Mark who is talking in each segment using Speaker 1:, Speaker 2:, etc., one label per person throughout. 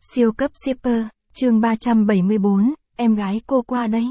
Speaker 1: Siêu cấp shipper, chương 374, em gái cô qua đấy.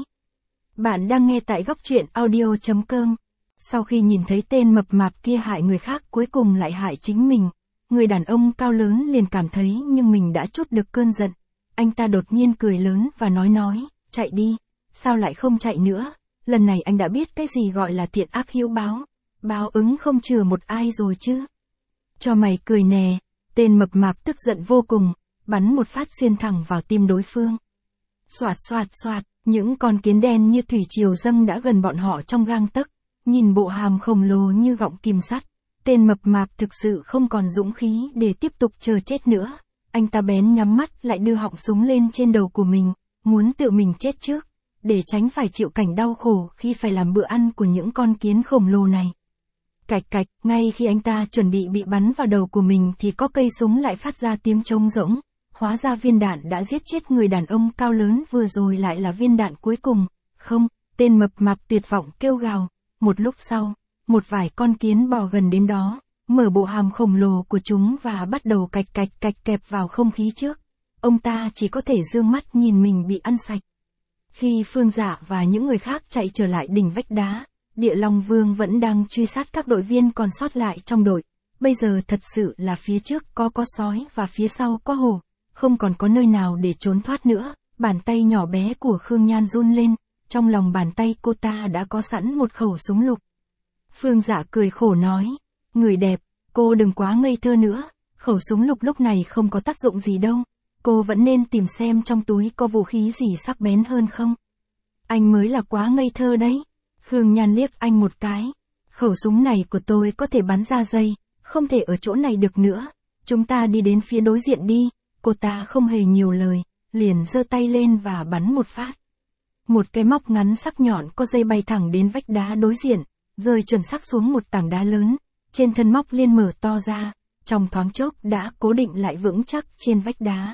Speaker 1: Bạn đang nghe tại góc truyện audio.com. Sau khi nhìn thấy tên mập mạp kia hại người khác cuối cùng lại hại chính mình, người đàn ông cao lớn liền cảm thấy nhưng mình đã trút được cơn giận. Anh ta đột nhiên cười lớn và nói, chạy đi, sao lại không chạy nữa, lần này anh đã biết cái gì gọi là thiện ác hữu báo, báo ứng không chừa một ai rồi chứ. Cho mày cười nè, tên mập mạp tức giận vô cùng, bắn một phát xuyên thẳng vào tim đối phương. Xoạt xoạt xoạt, những con kiến đen như thủy triều dâng đã gần bọn họ trong gang tấc, nhìn bộ hàm khổng lồ như gọng kìm sắt. Tên mập mạp thực sự không còn dũng khí để tiếp tục chờ chết nữa. Anh ta bén nhắm mắt lại đưa họng súng lên trên đầu của mình, muốn tự mình chết trước, để tránh phải chịu cảnh đau khổ khi phải làm bữa ăn của những con kiến khổng lồ này. Cạch cạch, ngay khi anh ta chuẩn bị bắn vào đầu của mình thì có cây súng lại phát ra tiếng trống rỗng. Hóa ra viên đạn đã giết chết người đàn ông cao lớn vừa rồi lại là viên đạn cuối cùng. Không, tên mập mạp tuyệt vọng kêu gào. Một lúc sau, một vài con kiến bò gần đến đó, mở bộ hàm khổng lồ của chúng và bắt đầu cạch cạch cạch kẹp vào không khí trước. Ông ta chỉ có thể dương mắt nhìn mình bị ăn sạch. Khi Phương Dạ và những người khác chạy trở lại đỉnh vách đá, Địa Long Vương vẫn đang truy sát các đội viên còn sót lại trong đội. Bây giờ thật sự là phía trước có sói và phía sau có hổ. Không còn có nơi nào để trốn thoát nữa, bàn tay nhỏ bé của Khương Nhan run lên, trong lòng bàn tay cô ta đã có sẵn một khẩu súng lục. Phương Dạ cười khổ nói, người đẹp, cô đừng quá ngây thơ nữa, khẩu súng lục lúc này không có tác dụng gì đâu, cô vẫn nên tìm xem trong túi có vũ khí gì sắc bén hơn không. Anh mới là quá ngây thơ đấy. Khương Nhan liếc anh một cái, khẩu súng này của tôi có thể bắn ra dây, không thể ở chỗ này được nữa, chúng ta đi đến phía đối diện đi. Cô ta không hề nhiều lời, liền giơ tay lên và bắn một phát. Một cái móc ngắn sắc nhọn có dây bay thẳng đến vách đá đối diện, rơi chuẩn xác xuống một tảng đá lớn, trên thân móc liên mở to ra, trong thoáng chốc đã cố định lại vững chắc trên vách đá.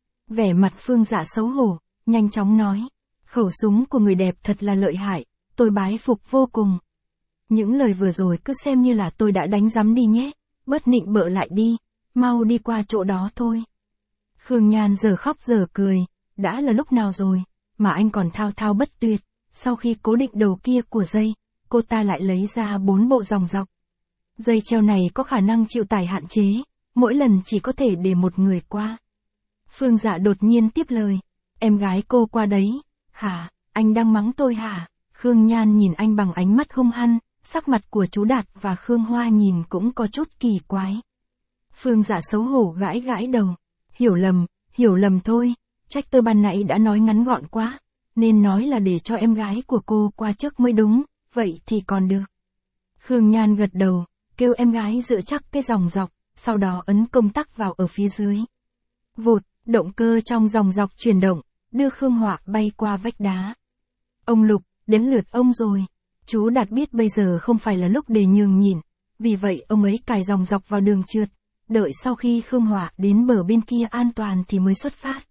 Speaker 1: Vẻ mặt Phương Dạ xấu hổ, nhanh chóng nói, khẩu súng của người đẹp thật là lợi hại, tôi bái phục vô cùng. Những lời vừa rồi cứ xem như là tôi đã đánh giấm đi nhé, bớt nịnh bợ lại đi, mau đi qua chỗ đó thôi. Khương Nhan giờ khóc giờ cười, đã là lúc nào rồi, mà anh còn thao thao bất tuyệt. Sau khi cố định đầu kia của dây, cô ta lại lấy ra 4 bộ dòng dọc. Dây treo này có khả năng chịu tải hạn chế, mỗi lần chỉ có thể để một người qua. Phương Dạ đột nhiên tiếp lời, em gái cô qua đấy, hả, anh đang mắng tôi hả? Khương Nhan nhìn anh bằng ánh mắt hung hăng, sắc mặt của chú Đạt và Khương Hoa nhìn cũng có chút kỳ quái. Phương Dạ xấu hổ gãi gãi đầu. Hiểu lầm thôi, trách tôi ban nãy đã nói ngắn gọn quá, nên nói là để cho em gái của cô qua trước mới đúng, vậy thì còn được. Khương Nhan gật đầu, kêu em gái dựa chắc cái dòng dọc, sau đó ấn công tắc vào ở phía dưới. Vụt, động cơ trong dòng dọc chuyển động, đưa Khương Họa bay qua vách đá. Ông Lục, đến lượt ông rồi. Chú Đạt biết bây giờ không phải là lúc để nhường nhịn, vì vậy ông ấy cài dòng dọc vào đường trượt. Đợi sau khi Khương Họa đến bờ bên kia an toàn thì mới xuất phát.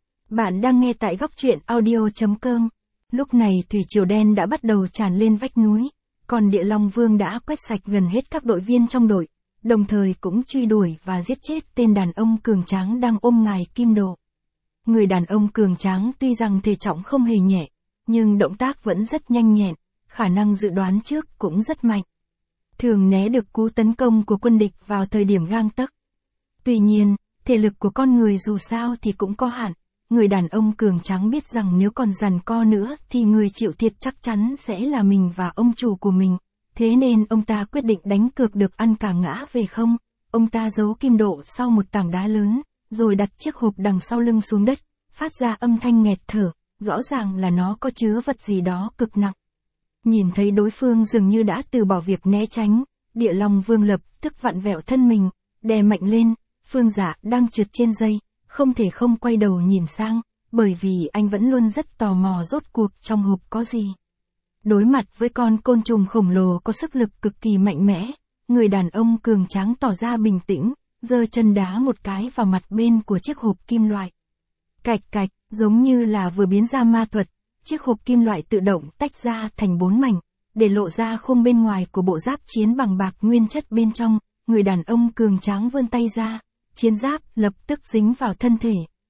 Speaker 1: Bạn đang nghe tại góc truyện audio.com. Lúc này thủy triều đen đã bắt đầu tràn lên vách núi, còn Địa Long Vương đã quét sạch gần hết các đội viên trong đội, đồng thời cũng truy đuổi và giết chết tên đàn ông cường tráng đang ôm ngài Kim Độ. Người đàn ông cường tráng tuy rằng thể trọng không hề nhẹ, nhưng động tác vẫn rất nhanh nhẹn, khả năng dự đoán trước cũng rất mạnh. Thường né được cú tấn công của quân địch vào thời điểm gang tấc. Tuy nhiên, thể lực của con người dù sao thì cũng có hạn, người đàn ông cường tráng biết rằng nếu còn giằng co nữa thì người chịu thiệt chắc chắn sẽ là mình và ông chủ của mình, thế nên ông ta quyết định đánh cược được ăn cả ngã về không. Ông ta giấu Kim Độ sau một tảng đá lớn, rồi đặt chiếc hộp đằng sau lưng xuống đất, phát ra âm thanh nghẹt thở, rõ ràng là nó có chứa vật gì đó cực nặng. Nhìn thấy đối phương dường như đã từ bỏ việc né tránh, Địa Long Vương lập tức vặn vẹo thân mình, đè mạnh lên. Phương Dạ đang trượt trên dây, không thể không quay đầu nhìn sang, bởi vì anh vẫn luôn rất tò mò rốt cuộc trong hộp có gì. Đối mặt với con côn trùng khổng lồ có sức lực cực kỳ mạnh mẽ, người đàn ông cường tráng tỏ ra bình tĩnh, giơ chân đá một cái vào mặt bên của chiếc hộp kim loại. Cạch cạch, giống như là vừa biến ra ma thuật, chiếc hộp kim loại tự động tách ra thành 4 mảnh, để lộ ra khung bên ngoài của bộ giáp chiến bằng bạc nguyên chất bên trong. Người đàn ông cường tráng vươn tay ra, chiến giáp lập tức dính vào thân thể,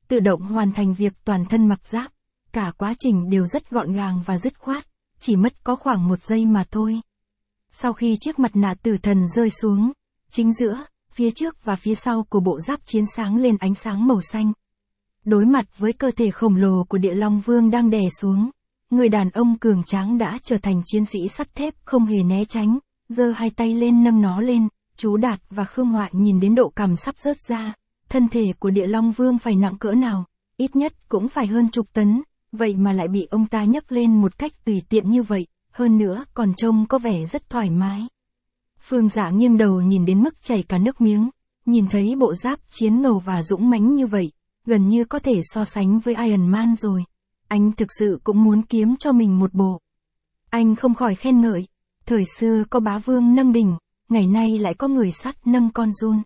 Speaker 1: tự động hoàn thành việc toàn thân mặc giáp. Cả quá trình đều rất gọn gàng và dứt khoát, chỉ mất có khoảng 1 giây mà thôi. Sau khi chiếc mặt nạ tử thần rơi xuống, chính giữa, phía trước và phía sau của bộ giáp chiến sáng lên ánh sáng màu xanh. Đối mặt với cơ thể khổng lồ của Địa Long Vương đang đè xuống, người đàn ông cường tráng đã trở thành chiến sĩ sắt thép không hề né tránh, giơ hai tay lên nâng nó lên. Chú Đạt và Khương Họa nhìn đến độ cằm sắp rớt ra, thân thể của Địa Long Vương phải nặng cỡ nào, ít nhất cũng phải hơn chục tấn, vậy mà lại bị ông ta nhấc lên một cách tùy tiện như vậy, hơn nữa còn trông có vẻ rất thoải mái. Phương Dạ nghiêng đầu nhìn đến mức chảy cả nước miếng, nhìn thấy bộ giáp chiến ngầu và dũng mãnh như vậy, gần như có thể so sánh với Iron Man rồi. Anh thực sự cũng muốn kiếm cho mình một bộ. Anh không khỏi khen ngợi, thời xưa có bá vương nâng đỉnh, ngày nay lại có người sắt nâng con giun.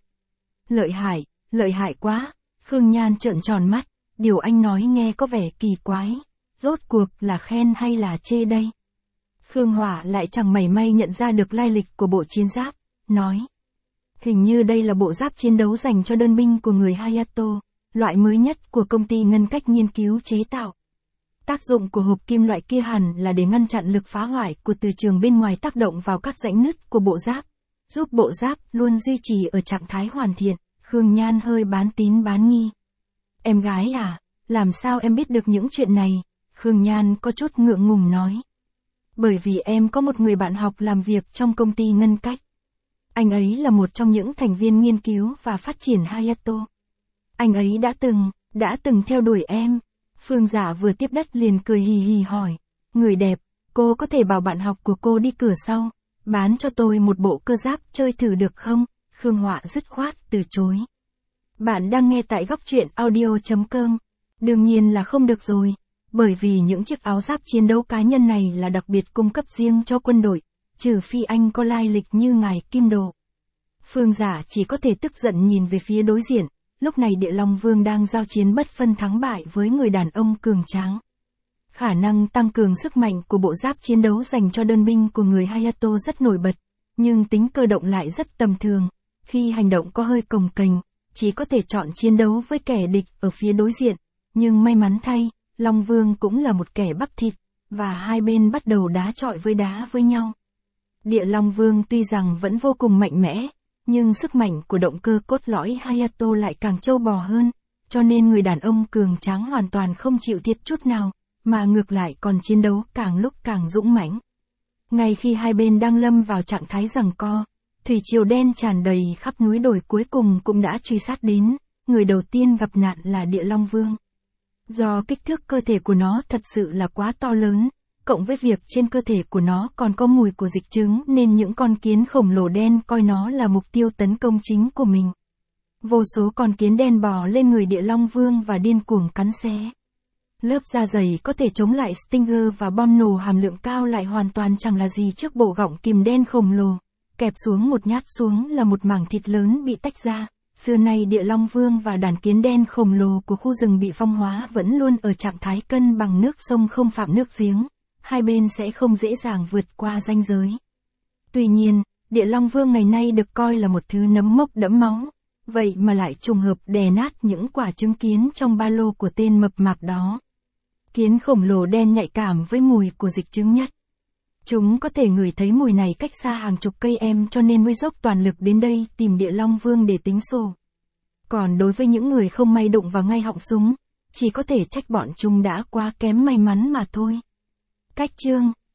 Speaker 1: Lợi hại quá. Khương Nhan trợn tròn mắt, điều anh nói nghe có vẻ kỳ quái, rốt cuộc là khen hay là chê đây? Khương Hỏa lại chẳng mảy may nhận ra được lai lịch của bộ chiến giáp, nói. Hình như đây là bộ giáp chiến đấu dành cho đơn binh của người Hayato, loại mới nhất của công ty ngân cách nghiên cứu chế tạo. Tác dụng của hộp kim loại kia hẳn là để ngăn chặn lực phá hoại của từ trường bên ngoài tác động vào các rãnh nứt của bộ giáp, giúp bộ giáp luôn duy trì ở trạng thái hoàn thiện. Khương Nhan hơi bán tín bán nghi. Em gái à, làm sao em biết được những chuyện này? Khương Nhan có chút ngượng ngùng nói. Bởi vì em có một người bạn học làm việc trong công ty ngân cách. Anh ấy là một trong những thành viên nghiên cứu và phát triển Hayato. Anh ấy đã từng theo đuổi em. Phương Dạ vừa tiếp đất liền cười hì hì hỏi. Người đẹp, cô có thể bảo bạn học của cô đi cửa sau, bán cho tôi một bộ cơ giáp chơi thử được không? Khương Họa dứt khoát từ chối. Bạn đang nghe tại góc truyện audio.com. Đương nhiên là không được rồi, bởi vì những chiếc áo giáp chiến đấu cá nhân này là đặc biệt cung cấp riêng cho quân đội, trừ phi anh có lai lịch như ngài Kim Đồ. Phương Dạ chỉ có thể tức giận nhìn về phía đối diện, lúc này Địa Long Vương đang giao chiến bất phân thắng bại với người đàn ông cường tráng. Khả năng tăng cường sức mạnh của bộ giáp chiến đấu dành cho đơn binh của người Hayato rất nổi bật, nhưng tính cơ động lại rất tầm thường. Khi hành động có hơi cồng kềnh, chỉ có thể chọn chiến đấu với kẻ địch ở phía đối diện, nhưng may mắn thay, Long Vương cũng là một kẻ bắp thịt, và hai bên bắt đầu đá chọi với nhau. Địa Long Vương tuy rằng vẫn vô cùng mạnh mẽ, nhưng sức mạnh của động cơ cốt lõi Hayato lại càng trâu bò hơn, cho nên người đàn ông cường tráng hoàn toàn không chịu thiệt chút nào, mà ngược lại còn chiến đấu càng lúc càng dũng mãnh. Ngay khi hai bên đang lâm vào trạng thái giằng co, thủy triều đen tràn đầy khắp núi đồi cuối cùng cũng đã truy sát đến, người đầu tiên gặp nạn là Địa Long Vương. Do kích thước cơ thể của nó thật sự là quá to lớn, cộng với việc trên cơ thể của nó còn có mùi của dịch trứng nên những con kiến khổng lồ đen coi nó là mục tiêu tấn công chính của mình. Vô số con kiến đen bò lên người Địa Long Vương và điên cuồng cắn xé. Lớp da dày có thể chống lại Stinger và bom nổ hàm lượng cao lại hoàn toàn chẳng là gì trước bộ gọng kìm đen khổng lồ. Kẹp xuống một nhát xuống là một mảng thịt lớn bị tách ra. Xưa nay Địa Long Vương và đàn kiến đen khổng lồ của khu rừng bị phong hóa vẫn luôn ở trạng thái cân bằng nước sông không phạm nước giếng. Hai bên sẽ không dễ dàng vượt qua ranh giới. Tuy nhiên, Địa Long Vương ngày nay được coi là một thứ nấm mốc đẫm máu. Vậy mà lại trùng hợp đè nát những quả trứng kiến trong ba lô của tên mập mạp đó. Kiến khổng lồ đen nhạy cảm với mùi của dịch trứng nhất. Chúng có thể ngửi thấy mùi này cách xa hàng chục cây em cho nên mới dốc toàn lực đến đây tìm Địa Long Vương để tính sổ. Còn đối với những người không may đụng vào ngay họng súng, chỉ có thể trách bọn chúng đã quá kém may mắn mà thôi. Cách chương